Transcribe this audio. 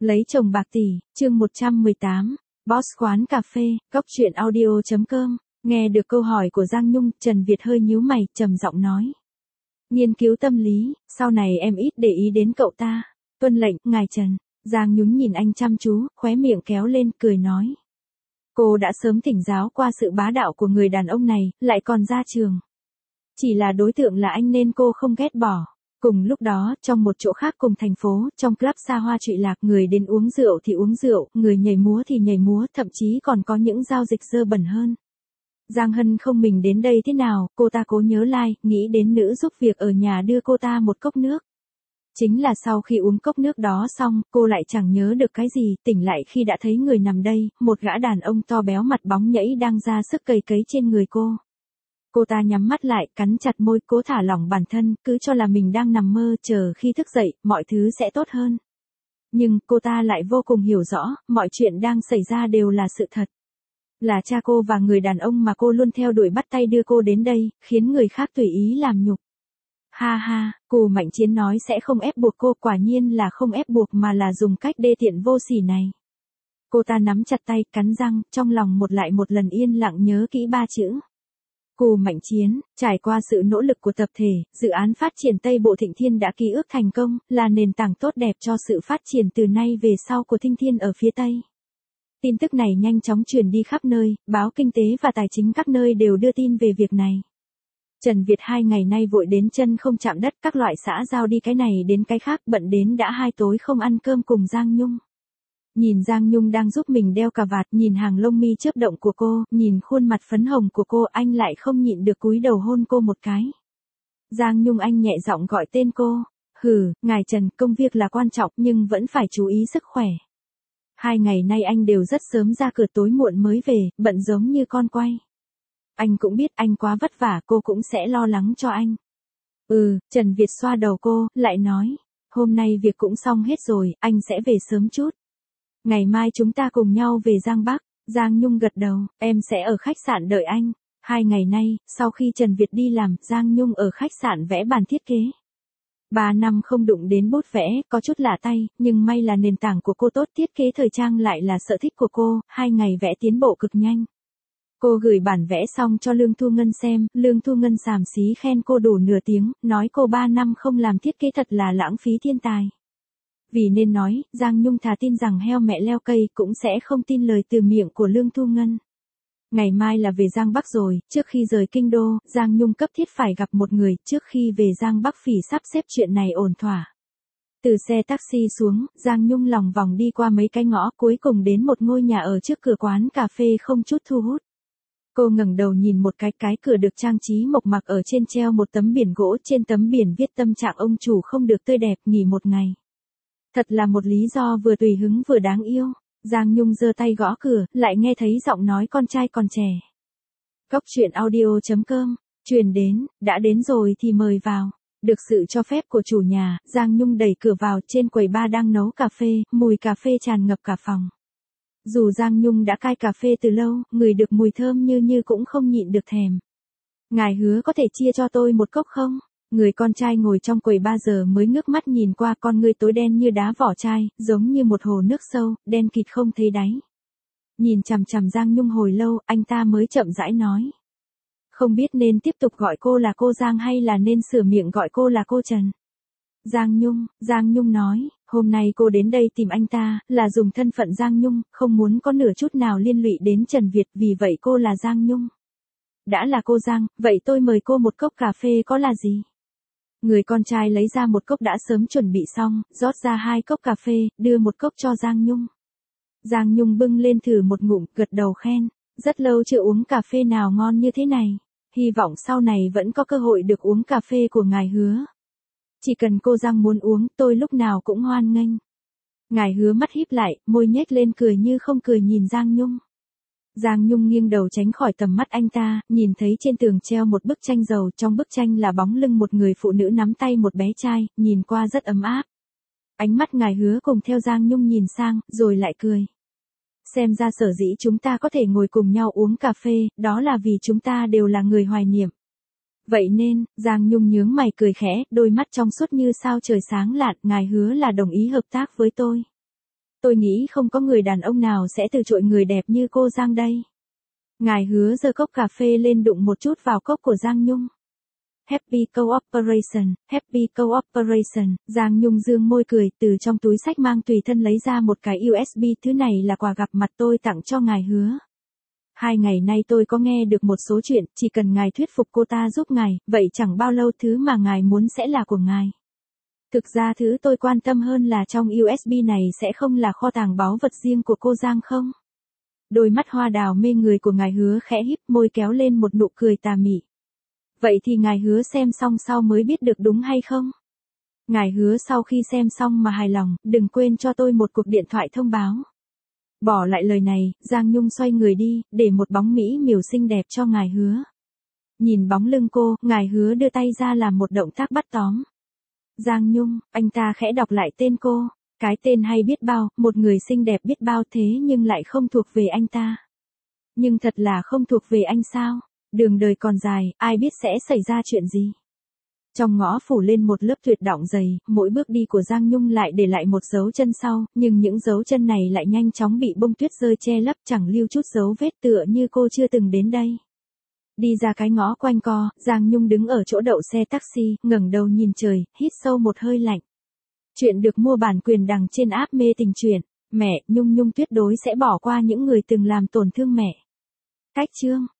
Lấy chồng bạc tỷ, chương 118, Boss quán cà phê, góc truyện audio.com. Nghe được câu hỏi của Giang Nhung, Trần Việt hơi nhíu mày, trầm giọng nói. Nghiên cứu tâm lý, sau này em ít để ý đến cậu ta. Tuân lệnh, ngài Trần. Giang Nhung nhìn anh chăm chú, khóe miệng kéo lên, cười nói. Cô đã sớm thỉnh giáo qua sự bá đạo của người đàn ông này, lại còn ra trường. Chỉ là đối tượng là anh nên cô không ghét bỏ. Cùng lúc đó, trong một chỗ khác cùng thành phố, trong club xa hoa trụy lạc, người đến uống rượu thì uống rượu, người nhảy múa thì nhảy múa, thậm chí còn có những giao dịch dơ bẩn hơn. Giang Hân không mình đến đây thế nào, cô ta cố nhớ lại, nghĩ đến nữ giúp việc ở nhà đưa cô ta một cốc nước. Chính là sau khi uống cốc nước đó xong, cô lại chẳng nhớ được cái gì, tỉnh lại khi đã thấy người nằm đây, một gã đàn ông to béo mặt bóng nhẫy đang ra sức cày cấy trên người cô. Cô ta nhắm mắt lại, cắn chặt môi, cố thả lỏng bản thân, cứ cho là mình đang nằm mơ, chờ khi thức dậy, mọi thứ sẽ tốt hơn. Nhưng, cô ta lại vô cùng hiểu rõ, mọi chuyện đang xảy ra đều là sự thật. Là cha cô và người đàn ông mà cô luôn theo đuổi bắt tay đưa cô đến đây, khiến người khác tùy ý làm nhục. Ha ha, Cù Mạnh Chiến nói sẽ không ép buộc cô, quả nhiên là không ép buộc mà là dùng cách đê tiện vô sỉ này. Cô ta nắm chặt tay, cắn răng, trong lòng một lại một lần yên lặng nhớ kỹ ba chữ. Cù Mạnh Chiến, trải qua sự nỗ lực của tập thể, dự án phát triển Tây Bộ Thịnh Thiên đã ký ức thành công, là nền tảng tốt đẹp cho sự phát triển từ nay về sau của Thịnh Thiên ở phía Tây. Tin tức này nhanh chóng truyền đi khắp nơi, báo kinh tế và tài chính các nơi đều đưa tin về việc này. Trần Việt 2 ngày nay vội đến chân không chạm đất, các loại xã giao đi cái này đến cái khác, bận đến đã 2 tối không ăn cơm cùng Giang Nhung. Nhìn Giang Nhung đang giúp mình đeo cà vạt, nhìn hàng lông mi chớp động của cô, nhìn khuôn mặt phấn hồng của cô, anh lại không nhịn được cúi đầu hôn cô một cái. Giang Nhung, anh nhẹ giọng gọi tên cô. Ngài Trần, công việc là quan trọng nhưng vẫn phải chú ý sức khỏe. 2 ngày nay anh đều rất sớm ra cửa, tối muộn mới về, bận giống như con quay. Anh cũng biết anh quá vất vả, cô cũng sẽ lo lắng cho anh. Trần Việt xoa đầu cô, lại nói. Hôm nay việc cũng xong hết rồi, anh sẽ về sớm chút. Ngày mai chúng ta cùng nhau về Giang Bắc. Giang Nhung gật đầu, em sẽ ở khách sạn đợi anh. 2 ngày nay, sau khi Trần Việt đi làm, Giang Nhung ở khách sạn vẽ bản thiết kế. 3 năm không đụng đến bút vẽ, có chút lạ tay, nhưng may là nền tảng của cô tốt, thiết kế thời trang lại là sở thích của cô, 2 ngày vẽ tiến bộ cực nhanh. Cô gửi bản vẽ xong cho Lương Thu Ngân xem, Lương Thu Ngân xàm xí khen cô đủ nửa tiếng, nói cô 3 năm không làm thiết kế thật là lãng phí thiên tài. Vì nên nói, Giang Nhung thà tin rằng heo mẹ leo cây cũng sẽ không tin lời từ miệng của Lương Thu Ngân. Ngày mai là về Giang Bắc rồi, trước khi rời kinh đô, Giang Nhung cấp thiết phải gặp một người, trước khi về Giang Bắc phỉ sắp xếp chuyện này ổn thỏa. Từ xe taxi xuống, Giang Nhung lòng vòng đi qua mấy cái ngõ, cuối cùng đến một ngôi nhà ở trước cửa quán cà phê không chút thu hút. Cô ngẩng đầu nhìn một cái cửa được trang trí mộc mạc, ở trên treo một tấm biển gỗ, trên tấm biển viết tâm trạng ông chủ không được tươi đẹp, nghỉ một ngày. Thật là một lý do vừa tùy hứng vừa đáng yêu. Giang Nhung giơ tay gõ cửa, lại nghe thấy giọng nói con trai còn trẻ. Góc truyện audio.com, truyền đến, đã đến rồi thì mời vào. Được sự cho phép của chủ nhà, Giang Nhung đẩy cửa vào, trên quầy bar đang nấu cà phê, mùi cà phê tràn ngập cả phòng. Dù Giang Nhung đã cai cà phê từ lâu, ngửi được mùi thơm như cũng không nhịn được thèm. Ngài hứa có thể chia cho tôi một cốc không? Người con trai ngồi trong quầy 3 giờ mới ngước mắt nhìn qua, con ngươi tối đen như đá vỏ chai, giống như một hồ nước sâu, đen kịt không thấy đáy. Nhìn chằm chằm Giang Nhung hồi lâu, anh ta mới chậm rãi nói. Không biết nên tiếp tục gọi cô là cô Giang hay là nên sửa miệng gọi cô là cô Trần. Giang Nhung nói, hôm nay cô đến đây tìm anh ta, là dùng thân phận Giang Nhung, không muốn có nửa chút nào liên lụy đến Trần Việt, vì vậy cô là Giang Nhung. Đã là cô Giang, vậy tôi mời cô một cốc cà phê có là gì? Người con trai lấy ra một cốc đã sớm chuẩn bị xong, rót ra 2 cốc cà phê, đưa một cốc cho Giang Nhung. Giang Nhung bưng lên thử một ngụm, gật đầu khen. Rất lâu chưa uống cà phê nào ngon như thế này. Hy vọng sau này vẫn có cơ hội được uống cà phê của ngài hứa. Chỉ cần cô Giang muốn uống, tôi lúc nào cũng hoan nghênh. Ngài hứa mắt híp lại, môi nhếch lên cười như không cười nhìn Giang Nhung. Giang Nhung nghiêng đầu tránh khỏi tầm mắt anh ta, nhìn thấy trên tường treo một bức tranh dầu, trong bức tranh là bóng lưng một người phụ nữ nắm tay một bé trai, nhìn qua rất ấm áp. Ánh mắt ngài hứa cùng theo Giang Nhung nhìn sang, rồi lại cười. Xem ra sở dĩ chúng ta có thể ngồi cùng nhau uống cà phê, đó là vì chúng ta đều là người hoài niệm. Vậy nên, Giang Nhung nhướng mày cười khẽ, đôi mắt trong suốt như sao trời sáng lạn, ngài hứa là đồng ý hợp tác với tôi. Tôi nghĩ không có người đàn ông nào sẽ từ chối người đẹp như cô Giang đây. Ngài Hứa giơ cốc cà phê lên đụng một chút vào cốc của Giang Nhung. Happy Cooperation, Happy Cooperation, Giang Nhung dương môi cười, từ trong túi xách mang tùy thân lấy ra một cái USB, thứ này là quà gặp mặt tôi tặng cho ngài Hứa. 2 ngày nay tôi có nghe được một số chuyện, chỉ cần ngài thuyết phục cô ta giúp ngài, vậy chẳng bao lâu thứ mà ngài muốn sẽ là của ngài. Thực ra thứ tôi quan tâm hơn là trong USB này sẽ không là kho tàng báu vật riêng của cô Giang không? Đôi mắt hoa đào mê người của ngài Hứa khẽ híp, môi kéo lên một nụ cười tà mị. Vậy thì ngài Hứa xem xong sau mới biết được đúng hay không? Ngài Hứa sau khi xem xong mà hài lòng, đừng quên cho tôi một cuộc điện thoại thông báo. Bỏ lại lời này, Giang Nhung xoay người đi, để một bóng mỹ miều xinh đẹp cho ngài Hứa. Nhìn bóng lưng cô, ngài Hứa đưa tay ra làm một động tác bắt tóm. Giang Nhung, anh ta khẽ đọc lại tên cô. Cái tên hay biết bao, một người xinh đẹp biết bao thế nhưng lại không thuộc về anh ta. Nhưng thật là không thuộc về anh sao? Đường đời còn dài, ai biết sẽ xảy ra chuyện gì? Trong ngõ phủ lên một lớp tuyệt động dày, mỗi bước đi của Giang Nhung lại để lại một dấu chân sau, nhưng những dấu chân này lại nhanh chóng bị bông tuyết rơi che lấp, chẳng lưu chút dấu vết, tựa như cô chưa từng đến đây. Đi ra cái ngõ quanh co, Giang Nhung đứng ở chỗ đậu xe taxi, ngẩng đầu nhìn trời, hít sâu một hơi lạnh. Chuyện được mua bản quyền đằng trên app Mê Tình Truyện. Mẹ, Nhung tuyệt đối sẽ bỏ qua những người từng làm tổn thương mẹ. Cách chương